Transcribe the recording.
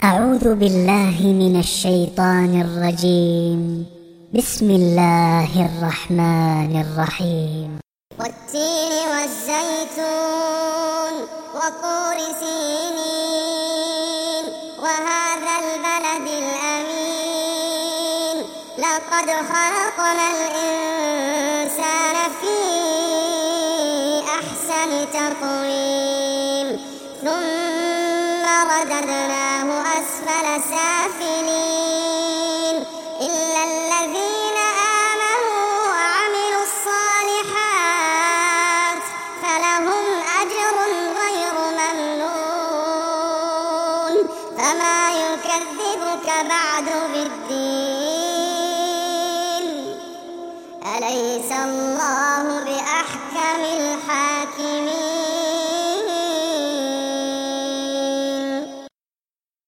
أعوذ بالله من الشيطان الرجيم. بسم الله الرحمن الرحيم. والتين والزيتون وطور سينين وهذا البلد الأمين لقد خلقنا الإنسان في أحسن تقويم ثم رددناه أسفل سافلين إلا الذين آمنوا وعملوا الصالحات فلهم أجر غير ممنون فما يكذبك بعد بالدين أليس الله